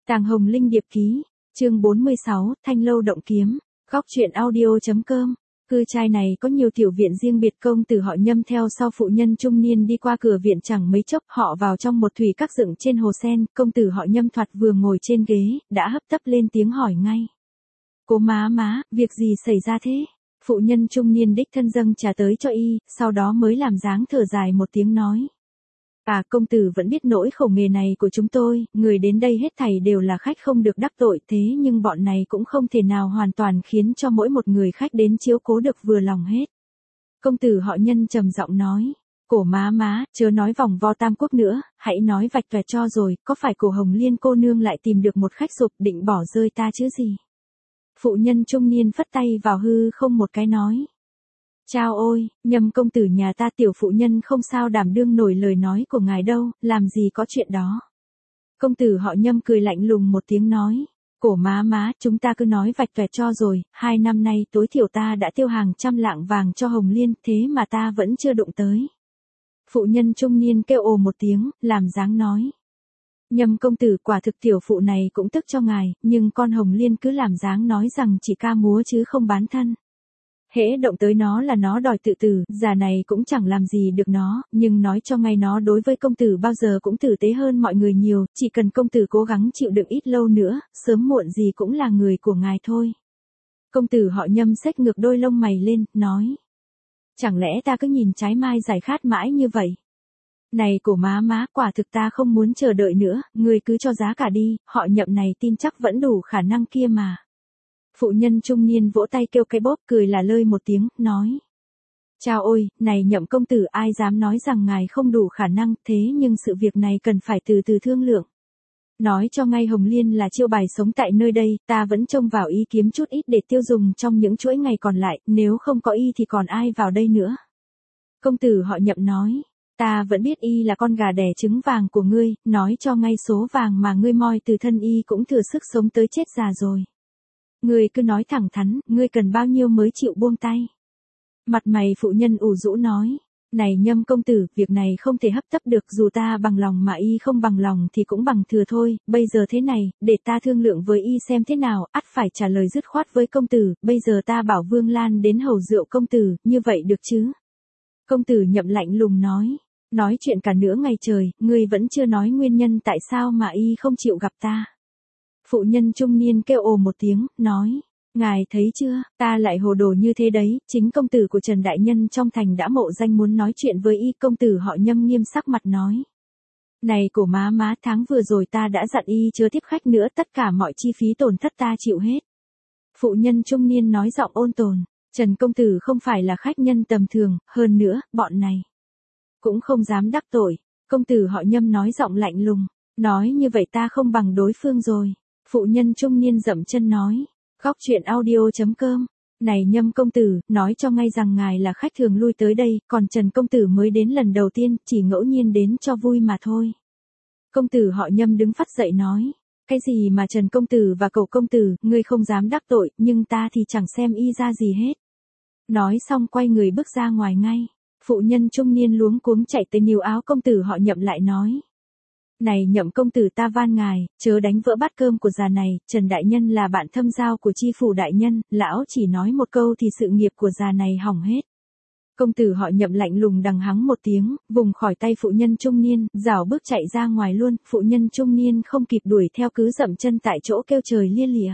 Tàng Hồng Linh điệp ký, chương 46, Thanh Lâu Động Kiếm, góc truyện audio.com. Cư trai này có nhiều tiểu viện riêng biệt, công tử họ Nhâm theo sau phụ nhân trung niên đi qua cửa viện chẳng mấy chốc, họ vào trong một thủy các dựng trên hồ sen, công tử họ Nhâm thoạt vừa ngồi trên ghế, đã hấp tấp lên tiếng hỏi ngay. Cô má, việc gì xảy ra thế? Phụ nhân trung niên đích thân dâng trà tới cho y, sau đó mới làm dáng thở dài một tiếng nói. Công tử vẫn biết nỗi khổ nghề này của chúng tôi, người đến đây hết thảy đều là khách không được đắc tội, thế nhưng bọn này cũng không thể nào hoàn toàn khiến cho mỗi một người khách đến chiếu cố được vừa lòng hết. Công tử họ Nhân trầm giọng nói, cổ má, chớ nói vòng vo tam quốc nữa, hãy nói vạch toẹt cho rồi, có phải cổ Hồng Liên cô nương lại tìm được một khách dục định bỏ rơi ta chứ gì? Phụ nhân trung niên phất tay vào hư không một cái nói. Chao ôi, Nhâm công tử nhà ta tiểu phụ nhân không sao đảm đương nổi lời nói của ngài đâu, làm gì có chuyện đó. Công tử họ Nhâm cười lạnh lùng một tiếng nói, cổ má, chúng ta cứ nói vạch toẹt cho rồi, 2 năm nay tối thiểu ta đã tiêu hàng trăm lạng vàng cho Hồng Liên, thế mà ta vẫn chưa đụng tới. Phụ nhân trung niên kêu ồ một tiếng, làm dáng nói. Nhâm công tử quả thực tiểu phụ này cũng tức cho ngài, nhưng con Hồng Liên cứ làm dáng nói rằng chỉ ca múa chứ không bán thân. Hễ động tới nó là nó đòi tự tử, già này cũng chẳng làm gì được nó, nhưng nói cho ngay nó đối với công tử bao giờ cũng tử tế hơn mọi người nhiều, chỉ cần công tử cố gắng chịu đựng ít lâu nữa, sớm muộn gì cũng là người của ngài thôi. Công tử họ Nhâm xếch ngược đôi lông mày lên, nói. Chẳng lẽ ta cứ nhìn trái mai giải khát mãi như vậy? Này cổ má, quả thực ta không muốn chờ đợi nữa, ngươi cứ cho giá cả đi, họ Nhậm này tin chắc vẫn đủ khả năng kia mà. Phụ nhân trung niên vỗ tay kêu cái bóp, cười là lơi một tiếng, nói. Chao ôi, này Nhậm công tử, ai dám nói rằng ngài không đủ khả năng, thế nhưng sự việc này cần phải từ từ thương lượng. Nói cho ngay Hồng Liên là chiêu bài sống tại nơi đây, ta vẫn trông vào y kiếm chút ít để tiêu dùng trong những chuỗi ngày còn lại, nếu không có y thì còn ai vào đây nữa. Công tử họ Nhậm nói. Ta vẫn biết y là con gà đẻ trứng vàng của ngươi, nói cho ngay số vàng mà ngươi moi từ thân y cũng thừa sức sống tới chết già rồi. Ngươi cứ nói thẳng thắn, ngươi cần bao nhiêu mới chịu buông tay. Mặt mày phụ nhân ủ rũ nói, này Nhâm công tử, việc này không thể hấp tấp được, dù ta bằng lòng mà y không bằng lòng thì cũng bằng thừa thôi, bây giờ thế này, để ta thương lượng với y xem thế nào, ắt phải trả lời dứt khoát với công tử, bây giờ ta bảo Vương Lan đến hầu rượu công tử, như vậy được chứ? Công tử Nhậm lạnh lùng nói chuyện cả nửa ngày trời, ngươi vẫn chưa nói nguyên nhân tại sao mà y không chịu gặp ta. Phụ nhân trung niên kêu ồ một tiếng, nói, ngài thấy chưa, ta lại hồ đồ như thế đấy, chính công tử của Trần Đại Nhân trong thành đã mộ danh muốn nói chuyện với y. Công tử họ Nhâm nghiêm sắc mặt nói. Này cổ má, tháng vừa rồi ta đã dặn y chớ tiếp khách nữa, tất cả mọi chi phí tổn thất ta chịu hết. Phụ nhân trung niên nói giọng ôn tồn, Trần công tử không phải là khách nhân tầm thường, hơn nữa, bọn này cũng không dám đắc tội. Công tử họ Nhâm nói giọng lạnh lùng, nói như vậy ta không bằng đối phương rồi. Phụ nhân trung niên dậm chân nói, góc truyện audio.com. Này Nhâm công tử, nói cho ngay rằng ngài là khách thường lui tới đây, còn Trần công tử mới đến lần đầu tiên, chỉ ngẫu nhiên đến cho vui mà thôi. Công tử họ Nhâm đứng phắt dậy nói, cái gì mà Trần công tử và cậu công tử, ngươi không dám đắc tội, nhưng ta thì chẳng xem y ra gì hết. Nói xong quay người bước ra ngoài ngay. Phụ nhân trung niên luống cuống chạy tới níu áo công tử họ Nhậm lại nói. Này Nhậm công tử, ta van ngài, chớ đánh vỡ bát cơm của già này, Trần Đại Nhân là bạn thâm giao của chi phủ đại nhân, lão chỉ nói một câu thì sự nghiệp của già này hỏng hết. Công tử họ Nhậm lạnh lùng đằng hắng một tiếng, vùng khỏi tay phụ nhân trung niên, rảo bước chạy ra ngoài luôn, phụ nhân trung niên không kịp đuổi theo cứ dậm chân tại chỗ kêu trời lia lịa.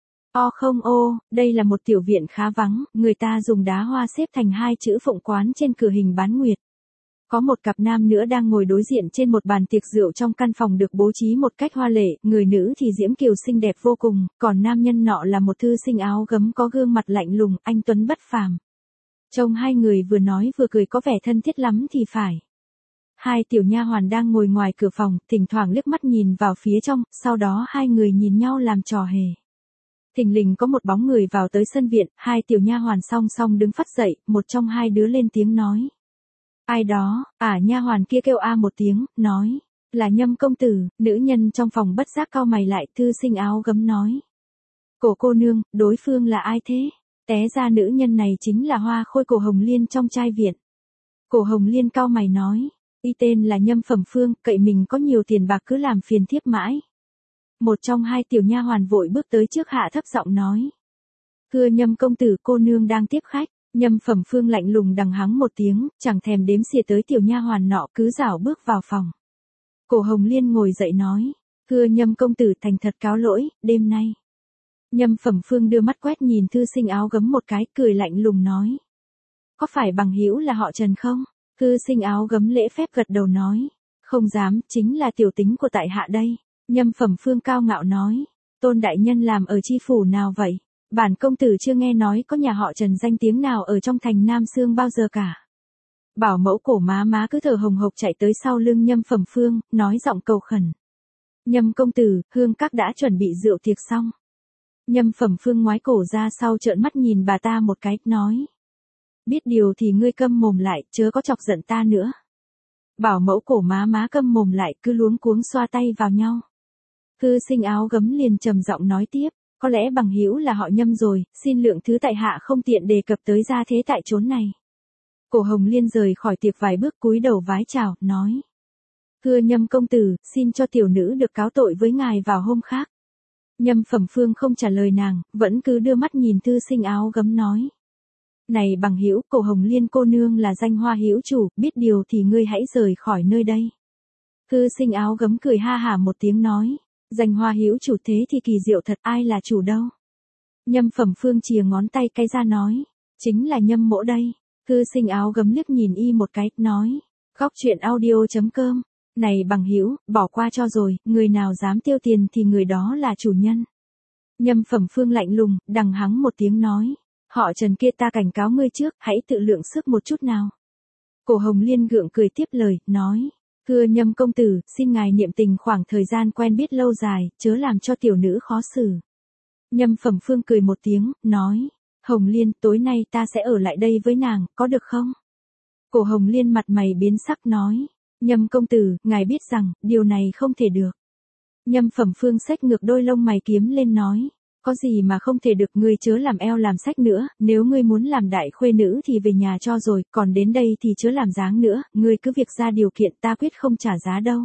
Đây là một tiểu viện khá vắng, người ta dùng đá hoa xếp thành 2 chữ Phụng Quán trên cửa hình bán nguyệt. Có một cặp nam nữa đang ngồi đối diện trên một bàn tiệc rượu trong căn phòng được bố trí một cách hoa lệ, người nữ thì diễm kiều xinh đẹp vô cùng, còn nam nhân nọ là một thư sinh áo gấm có gương mặt lạnh lùng, anh tuấn bất phàm. Trông hai người vừa nói vừa cười có vẻ thân thiết lắm thì phải. 2 tiểu nha hoàn đang ngồi ngoài cửa phòng, thỉnh thoảng liếc mắt nhìn vào phía trong, sau đó hai người nhìn nhau làm trò hề. Thình lình có một bóng người vào tới sân viện, 2 tiểu nha hoàn song song đứng phắt dậy, một trong 2 đứa lên tiếng nói. Ai đó? Nha hoàn kia kêu a một tiếng, nói. Là Nhâm công tử. Nữ nhân trong phòng bất giác cau mày lại, thư sinh áo gấm nói. Cô nương, đối phương là ai thế? Té ra nữ nhân này chính là hoa khôi cổ Hồng Liên trong trai viện. Cổ Hồng Liên cau mày nói. Y tên là Nhâm Phẩm Phương, cậy mình có nhiều tiền bạc cứ làm phiền thiếp mãi. Một trong hai tiểu nha hoàn vội bước tới trước hạ thấp giọng nói. Thưa Nhâm công tử, cô nương đang tiếp khách. Nhâm Phẩm Phương lạnh lùng đằng hắng một tiếng, chẳng thèm đếm xỉa tới tiểu nha hoàn nọ, cứ rảo bước vào phòng. Cổ Hồng Liên ngồi dậy nói. Thưa Nhâm công tử, thành thật cáo lỗi, đêm nay. Nhâm Phẩm Phương đưa mắt quét nhìn thư sinh áo gấm một cái, cười lạnh lùng nói. Có phải bằng hữu là họ Trần không? Thư sinh áo gấm lễ phép gật đầu nói. Không dám, chính là tiểu tính của tại hạ đây. Nhâm Phẩm Phương cao ngạo nói. Tôn đại nhân làm ở chi phủ nào vậy? Bản công tử chưa nghe nói có nhà họ Trần danh tiếng nào ở trong thành Nam Xương bao giờ cả. Bảo mẫu cổ má cứ thở hồng hộc chạy tới sau lưng Nhâm Phẩm Phương, nói giọng cầu khẩn. Nhâm công tử, hương các đã chuẩn bị rượu tiệc xong. Nhâm Phẩm Phương ngoái cổ ra sau trợn mắt nhìn bà ta một cái, nói. Biết điều thì ngươi câm mồm lại, chớ có chọc giận ta nữa. Bảo mẫu cổ má câm mồm lại, cứ luống cuống xoa tay vào nhau. Thư sinh áo gấm liền trầm giọng nói tiếp. Có lẽ bằng hữu là họ Nhâm rồi, xin lượng thứ tại hạ không tiện đề cập tới gia thế tại chốn này. Cổ Hồng Liên rời khỏi tiệc vài bước cúi đầu vái chào, nói. Thưa Nhâm công tử, xin cho tiểu nữ được cáo tội với ngài vào hôm khác. Nhâm Phẩm Phương không trả lời nàng, vẫn cứ đưa mắt nhìn thư sinh áo gấm nói. Này bằng hữu, Cổ Hồng Liên cô nương là danh hoa hữu chủ, biết điều thì ngươi hãy rời khỏi nơi đây. Thư sinh áo gấm cười ha hả một tiếng nói. Danh hoa hữu chủ thế thì kỳ diệu thật, ai là chủ đâu? Nhâm Phẩm Phương chìa ngón tay cái ra nói. Chính là Nhâm mỗ đây. Thư sinh áo gấm liếc nhìn y một cái, nói. Góc chuyện audio.com. Này bằng hữu, bỏ qua cho rồi, người nào dám tiêu tiền thì người đó là chủ nhân. Nhâm Phẩm Phương lạnh lùng, đằng hắng một tiếng nói. Họ Trần kia ta cảnh cáo ngươi trước, hãy tự lượng sức một chút nào. Cổ Hồng Liên gượng cười tiếp lời, nói. Thưa Nhâm công tử, xin ngài niệm tình khoảng thời gian quen biết lâu dài, chớ làm cho tiểu nữ khó xử. Nhâm Phẩm Phương cười một tiếng, nói. Hồng Liên, tối nay ta sẽ ở lại đây với nàng, có được không? Cổ Hồng Liên mặt mày biến sắc nói. Nhâm công tử, ngài biết rằng, điều này không thể được. Nhâm Phẩm Phương xách ngược đôi lông mày kiếm lên nói. Có gì mà không thể được, ngươi chớ làm eo làm sách nữa, nếu ngươi muốn làm đại khuê nữ thì về nhà cho rồi, còn đến đây thì chớ làm dáng nữa, ngươi cứ việc ra điều kiện, ta quyết không trả giá đâu.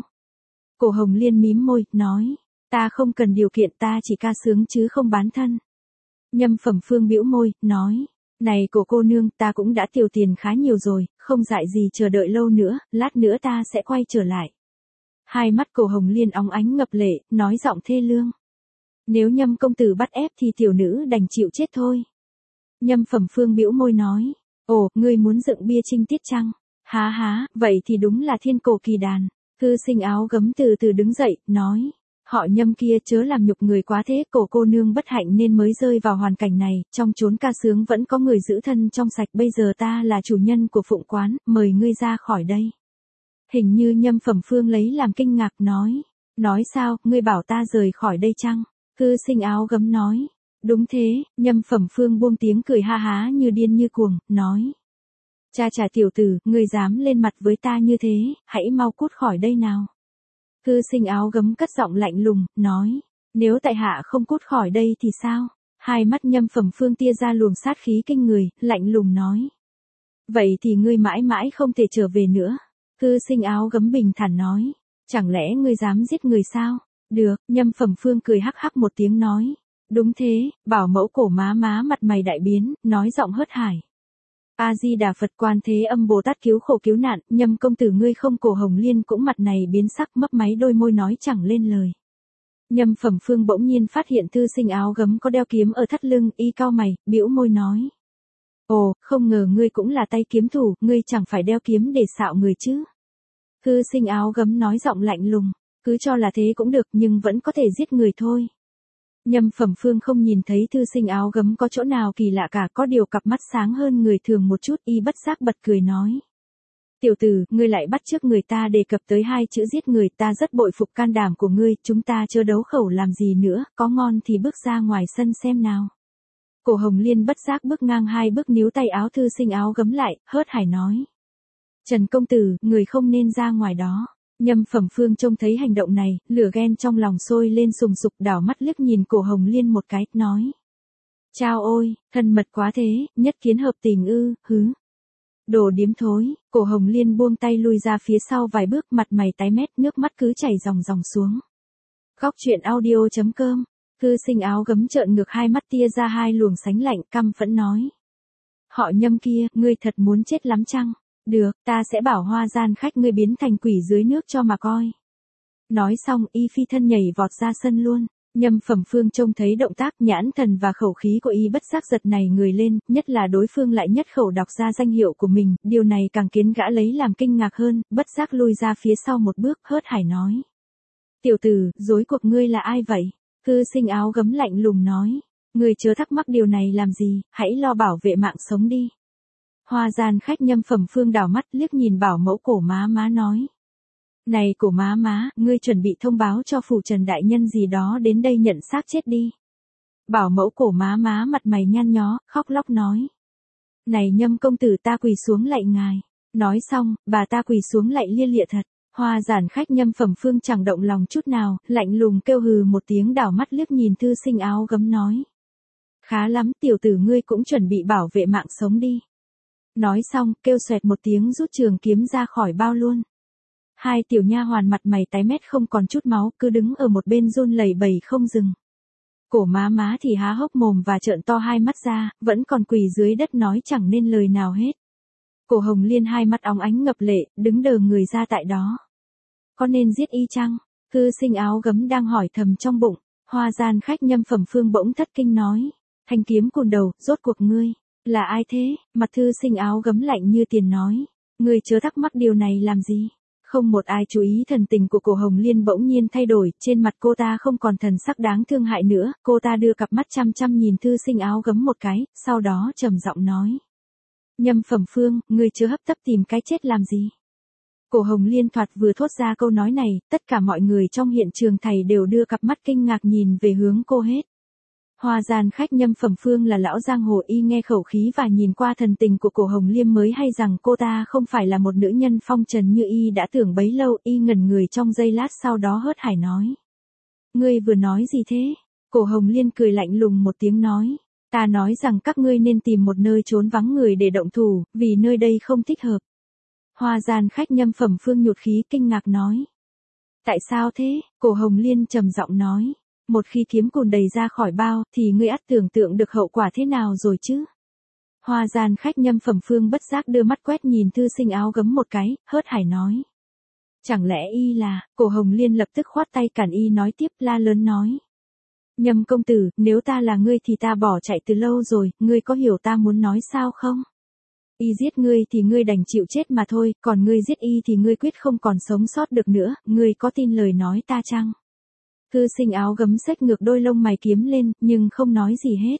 Cổ Hồng Liên mím môi, nói, ta không cần điều kiện, ta chỉ ca sướng chứ không bán thân. Nhâm Phẩm Phương bĩu môi, nói, này cổ cô nương, ta cũng đã tiêu tiền khá nhiều rồi, không dại gì chờ đợi lâu nữa, lát nữa ta sẽ quay trở lại. Hai mắt Cổ Hồng Liên óng ánh ngập lệ, nói giọng thê lương. Nếu Nhâm công tử bắt ép thì tiểu nữ đành chịu chết thôi. Nhâm Phẩm Phương bĩu môi nói. Ồ, ngươi muốn dựng bia trinh tiết chăng? Há, vậy thì đúng là thiên cổ kỳ đàn. Thư sinh áo gấm từ từ đứng dậy, nói. Họ Nhâm kia chớ làm nhục người quá thế, cổ cô nương bất hạnh nên mới rơi vào hoàn cảnh này, trong chốn ca sướng vẫn có người giữ thân trong sạch, bây giờ ta là chủ nhân của phụng quán, mời ngươi ra khỏi đây. Hình như Nhâm Phẩm Phương lấy làm kinh ngạc nói. Nói sao, ngươi bảo ta rời khỏi đây chăng? Thư sinh áo gấm nói. Đúng thế, Nhâm Phẩm Phương buông tiếng cười ha há như điên như cuồng, nói. Cha tiểu tử, ngươi dám lên mặt với ta như thế, hãy mau cút khỏi đây nào. Thư sinh áo gấm cất giọng lạnh lùng, nói. Nếu tại hạ không cút khỏi đây thì sao? Hai mắt Nhâm Phẩm Phương tia ra luồng sát khí kinh người, lạnh lùng nói. Vậy thì ngươi mãi mãi không thể trở về nữa. Thư sinh áo gấm bình thản nói. Chẳng lẽ ngươi dám giết người sao? Được, Nhâm Phẩm Phương cười hắc hắc một tiếng nói. Đúng thế, bảo mẫu cổ má mặt mày đại biến, nói giọng hớt hải. A-di-đà Phật, Quan Thế Âm Bồ Tát cứu khổ cứu nạn, Nhâm công tử ngươi không. Cổ Hồng Liên cũng mặt này biến sắc, mấp máy đôi môi nói chẳng lên lời. Nhâm Phẩm Phương bỗng nhiên phát hiện thư sinh áo gấm có đeo kiếm ở thắt lưng, y cau mày, bĩu môi nói. Ồ, không ngờ ngươi cũng là tay kiếm thủ, ngươi chẳng phải đeo kiếm để xạo người chứ. Thư sinh áo gấm nói giọng lạnh lùng. Cứ cho là thế cũng được nhưng vẫn có thể giết người thôi. Nhâm Phẩm Phương không nhìn thấy thư sinh áo gấm có chỗ nào kỳ lạ cả, có điều cặp mắt sáng hơn người thường một chút, y bất giác bật cười nói. Tiểu tử, ngươi lại bắt chước người ta đề cập tới hai chữ giết người, ta rất bội phục can đảm của ngươi, chúng ta chớ đấu khẩu làm gì nữa, có ngon thì bước ra ngoài sân xem nào. Cổ Hồng Liên bất giác bước ngang hai bước, níu tay áo thư sinh áo gấm lại, hớt hải nói. Trần công tử, người không nên ra ngoài đó. Nhâm Phẩm Phương trông thấy hành động này, lửa ghen trong lòng sôi lên sùng sục, đảo mắt liếc nhìn Cổ Hồng Liên một cái, nói. Chao ôi, thân mật quá thế, nhất kiến hợp tình ư, hứ. Đồ điếm thối, Cổ Hồng Liên buông tay lui ra phía sau vài bước, mặt mày tái mét, nước mắt cứ chảy ròng ròng xuống. Góc truyện audio.com. Thư sinh áo gấm trợn ngược hai mắt tia ra hai luồng sánh lạnh, căm phẫn nói. Họ Nhâm kia, ngươi thật muốn chết lắm chăng? Được, ta sẽ bảo Hoa gian khách ngươi biến thành quỷ dưới nước cho mà coi. Nói xong y phi thân nhảy vọt ra sân luôn. Nhâm Phẩm Phương trông thấy động tác, nhãn thần và khẩu khí của y bất giác giật nảy người lên, nhất là đối phương lại nhất khẩu đọc ra danh hiệu của mình, điều này càng khiến gã lấy làm kinh ngạc hơn, bất giác lui ra phía sau một bước, hớt hải nói. Tiểu tử, rối cuộc ngươi là ai vậy? Thư sinh áo gấm lạnh lùng nói. Ngươi chớ thắc mắc điều này làm gì, hãy lo bảo vệ mạng sống đi. Hoa gian khách Nhâm Phẩm Phương đảo mắt liếc nhìn bảo mẫu Cổ má nói. Này Cổ má, ngươi chuẩn bị thông báo cho phủ Trần đại nhân gì đó đến đây nhận xác chết đi. Bảo mẫu Cổ má mặt mày nhăn nhó, khóc lóc nói. Này Nhâm công tử, ta quỳ xuống lạy ngài. Nói xong, bà ta quỳ xuống lạy lia lịa thật. Hoa giản khách Nhâm Phẩm Phương chẳng động lòng chút nào, lạnh lùng kêu hừ một tiếng, đảo mắt liếc nhìn thư sinh áo gấm nói. Khá lắm, tiểu tử ngươi cũng chuẩn bị bảo vệ mạng sống đi. Nói xong, kêu xoẹt một tiếng rút trường kiếm ra khỏi bao luôn. Hai tiểu nha hoàn mặt mày tái mét không còn chút máu, cứ đứng ở một bên run lẩy bẩy không dừng. Cổ má thì há hốc mồm và trợn to hai mắt ra, vẫn còn quỳ dưới đất nói chẳng nên lời nào hết. Cổ Hồng Liên hai mắt óng ánh ngập lệ, đứng đờ người ra tại đó. Có nên giết y chăng? Thư sinh áo gấm đang hỏi thầm trong bụng. Hoa gian khách Nhâm Phẩm Phương bỗng thất kinh nói. Thanh kiếm cùn đầu, rốt cuộc ngươi là ai thế? Mặt thư sinh áo gấm lạnh như tiền nói. Ngươi chớ thắc mắc điều này làm gì? Không một ai chú ý thần tình của Cổ Hồng Liên bỗng nhiên thay đổi, trên mặt cô ta không còn thần sắc đáng thương hại nữa, cô ta đưa cặp mắt chăm chăm nhìn thư sinh áo gấm một cái, sau đó trầm giọng nói. Nhâm Phẩm Phương, ngươi chớ hấp tấp tìm cái chết làm gì? Cổ Hồng Liên thoạt vừa thốt ra câu nói này, tất cả mọi người trong hiện trường thầy đều đưa cặp mắt kinh ngạc nhìn về hướng cô hết. Hoa gian khách Nhâm Phẩm Phương là lão giang hồ, y nghe khẩu khí và nhìn qua thần tình của Cổ Hồng Liên mới hay rằng cô ta không phải là một nữ nhân phong trần như y đã tưởng bấy lâu, y ngẩn người trong giây lát sau đó hớt hải nói. Ngươi vừa nói gì thế? Cổ Hồng Liên cười lạnh lùng một tiếng nói. Ta nói rằng các ngươi nên tìm một nơi trốn vắng người để động thủ, vì nơi đây không thích hợp. Hoa gian khách Nhâm Phẩm Phương nhụt khí kinh ngạc nói. Tại sao thế? Cổ Hồng Liên trầm giọng nói. Một khi kiếm cùn đầy ra khỏi bao, thì ngươi ắt tưởng tượng được hậu quả thế nào rồi chứ? Hoa gian khách Nhâm Phẩm Phương bất giác đưa mắt quét nhìn thư sinh áo gấm một cái, hớt hải nói. Chẳng lẽ y là? Cổ Hồng Liên lập tức khoát tay cản y nói tiếp, la lớn nói. Nhâm công tử, nếu ta là ngươi thì ta bỏ chạy từ lâu rồi, ngươi có hiểu ta muốn nói sao không? Y giết ngươi thì ngươi đành chịu chết mà thôi, còn ngươi giết y thì ngươi quyết không còn sống sót được nữa, ngươi có tin lời nói ta chăng? Thư sinh áo gấm xếch ngược đôi lông mày kiếm lên, nhưng không nói gì hết.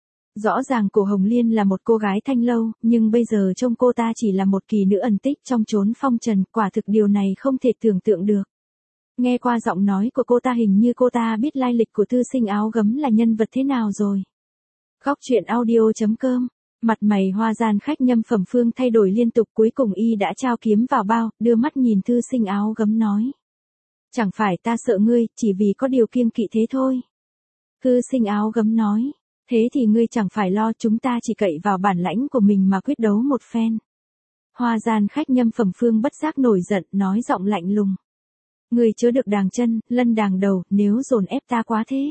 Rõ ràng Cổ Hồng Liên là một cô gái thanh lâu, nhưng bây giờ trông cô ta chỉ là một kỳ nữ ẩn tích trong chốn phong trần, quả thực điều này không thể tưởng tượng được. Nghe qua giọng nói của cô ta hình như cô ta biết lai lịch của thư sinh áo gấm là nhân vật thế nào rồi. Góc truyện audio.com. Mặt mày hoa gian khách Nhâm Phẩm Phương thay đổi liên tục, cuối cùng y đã trao kiếm vào bao, đưa mắt nhìn thư sinh áo gấm nói. Chẳng phải ta sợ ngươi, chỉ vì có điều kiêng kỵ thế thôi. Thư sinh áo gấm nói. Thế thì ngươi chẳng phải lo, chúng ta chỉ cậy vào bản lãnh của mình mà quyết đấu một phen. Hoa gian khách Nhâm Phẩm Phương bất giác nổi giận, nói giọng lạnh lùng. Ngươi chớ được đàng chân, lân đàng đầu, nếu dồn ép ta quá thế.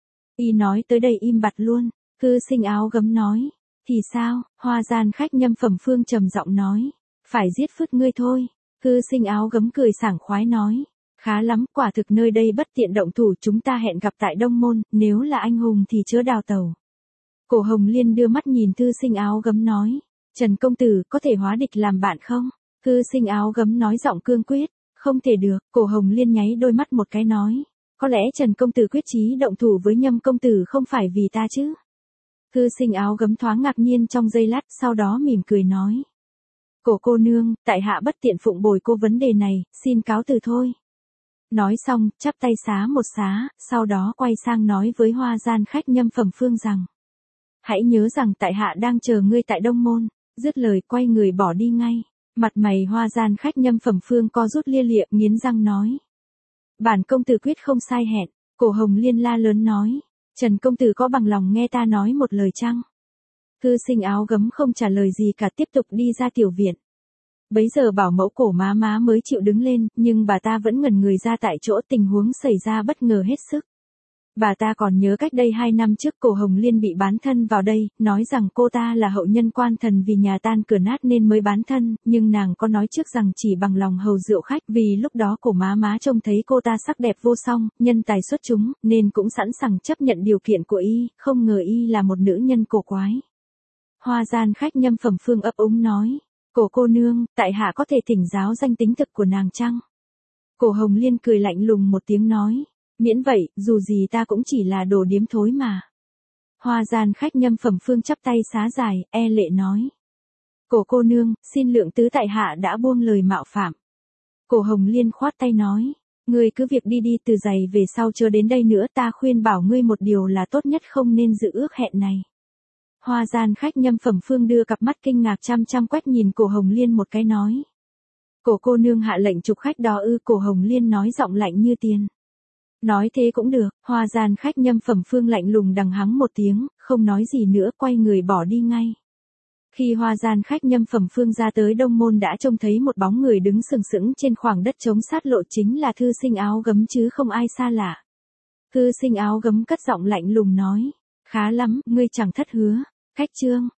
Y nói tới đây im bặt luôn. Thư sinh áo gấm nói. Thì sao? Hoa gian khách Nhâm Phẩm Phương trầm giọng nói. Phải giết phứt ngươi thôi. Thư sinh áo gấm cười sảng khoái nói. Khá lắm, quả thực nơi đây bất tiện động thủ, chúng ta hẹn gặp tại Đông Môn, nếu là anh hùng thì chớ đào tàu. Cổ Hồng Liên đưa mắt nhìn thư sinh áo gấm nói. Trần công tử, có thể hóa địch làm bạn không? Thư sinh áo gấm nói giọng cương quyết. Không thể được. Cổ Hồng Liên nháy đôi mắt một cái nói. Có lẽ Trần công tử quyết chí động thủ với Nhâm công tử không phải vì ta chứ? Thư sinh áo gấm thoáng ngạc nhiên trong giây lát, sau đó mỉm cười nói. Cổ cô nương, tại hạ bất tiện phụng bồi cô vấn đề này, xin cáo từ thôi. Nói xong, chắp tay xá một xá, sau đó quay sang nói với hoa gian khách Nhâm Phẩm Phương rằng. Hãy nhớ rằng tại hạ đang chờ ngươi tại Đông Môn. Dứt lời quay người bỏ đi ngay. Mặt mày hoa gian khách Nhâm Phẩm Phương co rút lia lịa, nghiến răng nói. Bản công tử quyết không sai hẹn. Cổ Hồng Liên la lớn nói. Trần công tử có bằng lòng nghe ta nói một lời chăng? Thư sinh áo gấm không trả lời gì cả, tiếp tục đi ra tiểu viện. Bấy giờ bảo mẫu Cổ má má mới chịu đứng lên, nhưng bà ta vẫn ngẩn người ra tại chỗ, tình huống xảy ra bất ngờ hết sức. Bà ta còn nhớ cách đây 2 năm trước Cổ Hồng Liên bị bán thân vào đây, nói rằng cô ta là hậu nhân quan thần vì nhà tan cửa nát nên mới bán thân, nhưng nàng có nói trước rằng chỉ bằng lòng hầu rượu khách, vì lúc đó Cổ má má trông thấy cô ta sắc đẹp vô song, nhân tài xuất chúng, nên cũng sẵn sàng chấp nhận điều kiện của y, không ngờ y là một nữ nhân cổ quái. Hoa gian khách Nhâm Phẩm Phương ấp úng nói, Cổ cô nương, tại hạ có thể thỉnh giáo danh tính thực của nàng chăng? Cổ Hồng Liên cười lạnh lùng một tiếng nói, miễn vậy, dù gì ta cũng chỉ là đồ điếm thối mà. Hoa gian khách Nhâm Phẩm Phương chắp tay xá dài, e lệ nói. Cổ cô nương, xin lượng tứ tại hạ đã buông lời mạo phạm. Cổ Hồng Liên khoát tay nói, ngươi cứ việc đi đi, từ giày về sau chưa đến đây nữa, ta khuyên bảo ngươi một điều là tốt nhất không nên giữ ước hẹn này. Hoa gian khách Nhâm Phẩm Phương đưa cặp mắt kinh ngạc chăm chăm quét nhìn Cổ Hồng Liên một cái nói. Cổ cô nương hạ lệnh trục khách đó ư? Cổ Hồng Liên nói giọng lạnh như tiền. Nói thế cũng được, hoa gian khách Nhâm Phẩm Phương lạnh lùng đằng hắng một tiếng, không nói gì nữa, quay người bỏ đi ngay. Khi hoa gian khách Nhâm Phẩm Phương ra tới Đông Môn đã trông thấy một bóng người đứng sừng sững trên khoảng đất trống sát lộ, chính là thư sinh áo gấm chứ không ai xa lạ. Thư sinh áo gấm cất giọng lạnh lùng nói, khá lắm, ngươi chẳng thất hứa. Khách chương